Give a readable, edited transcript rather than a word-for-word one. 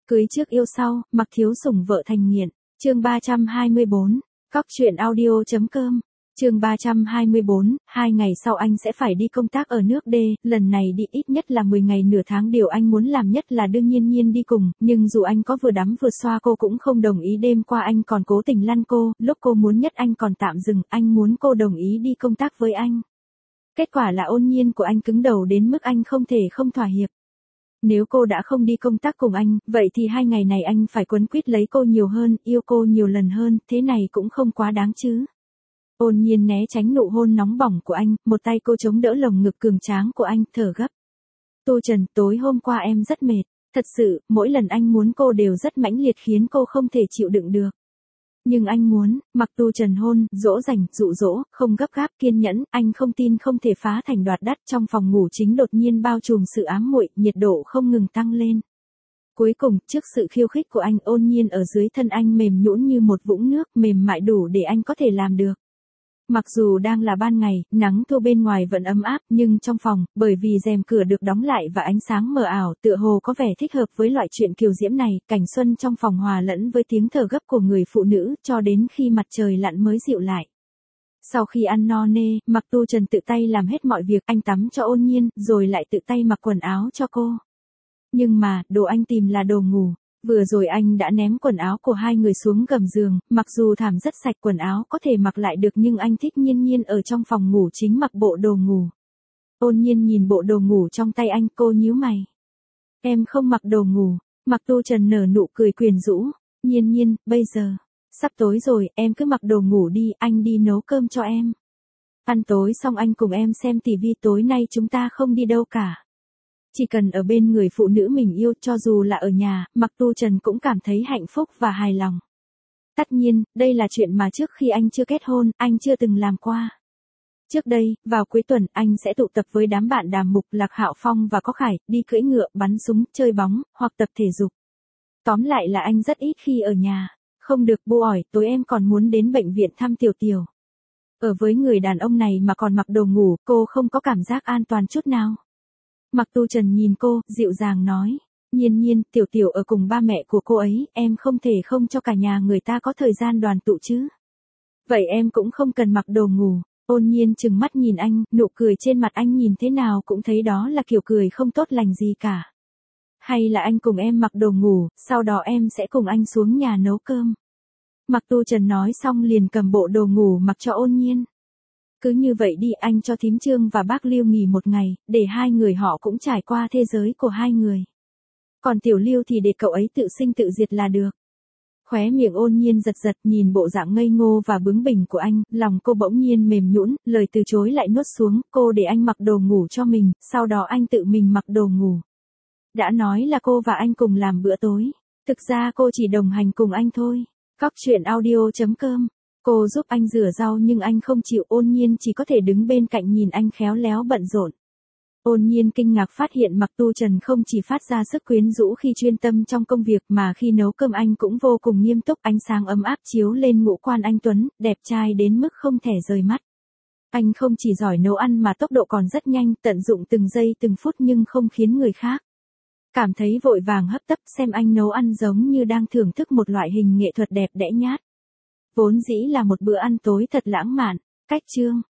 Cưới trước yêu sau, mặc thiếu sủng vợ thành nghiện. Chương 324. Cóc truyện audio.com. Chương 324, 2 ngày sau anh sẽ phải đi công tác ở nước D, lần này đi ít nhất là 10 ngày nửa tháng, điều anh muốn làm nhất là đương nhiên đi cùng, nhưng dù anh có vừa đắm vừa xoa cô cũng không đồng ý, đêm qua anh còn cố tình lăn cô, lúc cô muốn nhất anh còn tạm dừng, anh muốn cô đồng ý đi công tác với anh. Kết quả là Ôn Nhiên của anh cứng đầu đến mức anh không thể không thỏa hiệp. Nếu cô đã không đi công tác cùng anh, vậy thì 2 ngày này anh phải quấn quýt lấy cô nhiều hơn, yêu cô nhiều lần hơn, thế này cũng không quá đáng chứ. Ôn Nhiên né tránh nụ hôn nóng bỏng của anh, một tay cô chống đỡ lồng ngực cường tráng của anh, thở gấp. Tô Trần, tối hôm qua em rất mệt, thật sự, mỗi lần anh muốn cô đều rất mãnh liệt khiến cô không thể chịu đựng được. Nhưng anh muốn, mặc Tô Trần hôn, dỗ dành, dụ dỗ, không gấp gáp, kiên nhẫn, anh không tin không thể phá thành đoạt đắt. Trong phòng ngủ chính đột nhiên bao trùm sự ám muội, nhiệt độ không ngừng tăng lên. Cuối cùng, trước sự khiêu khích của anh, Ôn Nhiên ở dưới thân anh mềm nhũn như một vũng nước, mềm mại đủ để anh có thể làm được. Mặc dù đang là ban ngày, nắng thu bên ngoài vẫn ấm áp, nhưng trong phòng, bởi vì rèm cửa được đóng lại và ánh sáng mờ ảo, tựa hồ có vẻ thích hợp với loại chuyện kiều diễm này, cảnh xuân trong phòng hòa lẫn với tiếng thở gấp của người phụ nữ, cho đến khi mặt trời lặn mới dịu lại. Sau khi ăn no nê, Mặc Tu Trần tự tay làm hết mọi việc, anh tắm cho Ôn Nhiên, rồi lại tự tay mặc quần áo cho cô. Nhưng mà, đồ anh tìm là đồ ngủ. Vừa rồi anh đã ném quần áo của hai người xuống gầm giường, mặc dù thảm rất sạch, quần áo có thể mặc lại được, nhưng anh thích Nhiên Nhiên ở trong phòng ngủ chính mặc bộ đồ ngủ. Ôn Nhiên nhìn bộ đồ ngủ trong tay anh, cô nhíu mày. Em không mặc đồ ngủ. Mặc Tu Trần nở nụ cười quyến rũ. Nhiên Nhiên, bây giờ, sắp tối rồi, em cứ mặc đồ ngủ đi, anh đi nấu cơm cho em. Ăn tối xong anh cùng em xem tivi, tối nay chúng ta không đi đâu cả. Chỉ cần ở bên người phụ nữ mình yêu, cho dù là ở nhà, Mặc Tu Trần cũng cảm thấy hạnh phúc và hài lòng. Tất nhiên, đây là chuyện mà trước khi anh chưa kết hôn, anh chưa từng làm qua. Trước đây, vào cuối tuần, anh sẽ tụ tập với đám bạn Đàm Mục, Lạc Hạo Phong và Có Khải, đi cưỡi ngựa, bắn súng, chơi bóng, hoặc tập thể dục. Tóm lại là anh rất ít khi ở nhà. Không được, bu ỏi, tối em còn muốn đến bệnh viện thăm Tiểu Tiểu. Ở với người đàn ông này mà còn mặc đồ ngủ, cô không có cảm giác an toàn chút nào. Mặc Tu Trần nhìn cô, dịu dàng nói. Nhiên Nhiên, Tiểu Tiểu ở cùng ba mẹ của cô ấy, em không thể không cho cả nhà người ta có thời gian đoàn tụ chứ. Vậy em cũng không cần mặc đồ ngủ. Ôn Nhiên trừng mắt nhìn anh, nụ cười trên mặt anh nhìn thế nào cũng thấy đó là kiểu cười không tốt lành gì cả. Hay là anh cùng em mặc đồ ngủ, sau đó em sẽ cùng anh xuống nhà nấu cơm. Mặc Tu Trần nói xong liền cầm bộ đồ ngủ mặc cho Ôn Nhiên. Cứ như vậy đi, anh cho thím Trương và bác Lưu nghỉ một ngày, để hai người họ cũng trải qua thế giới của hai người. Còn Tiểu Lưu thì để cậu ấy tự sinh tự diệt là được. Khóe miệng Ôn Nhiên giật giật, nhìn bộ dạng ngây ngô và bướng bỉnh của anh, lòng cô bỗng nhiên mềm nhũn, lời từ chối lại nuốt xuống, cô để anh mặc đồ ngủ cho mình, sau đó anh tự mình mặc đồ ngủ. Đã nói là cô và anh cùng làm bữa tối, thực ra cô chỉ đồng hành cùng anh thôi. Cóc truyện audio.com. Cô giúp anh rửa rau nhưng anh không chịu, Ôn Nhiên chỉ có thể đứng bên cạnh nhìn anh khéo léo bận rộn. Ôn Nhiên kinh ngạc phát hiện Mặc Tu Trần không chỉ phát ra sức quyến rũ khi chuyên tâm trong công việc mà khi nấu cơm anh cũng vô cùng nghiêm túc, ánh sáng ấm áp chiếu lên ngũ quan anh tuấn, đẹp trai đến mức không thể rời mắt. Anh không chỉ giỏi nấu ăn mà tốc độ còn rất nhanh, tận dụng từng giây từng phút nhưng không khiến người khác cảm thấy vội vàng hấp tấp, xem anh nấu ăn giống như đang thưởng thức một loại hình nghệ thuật đẹp đẽ nhát. Vốn dĩ là một bữa ăn tối thật lãng mạn. Cách chương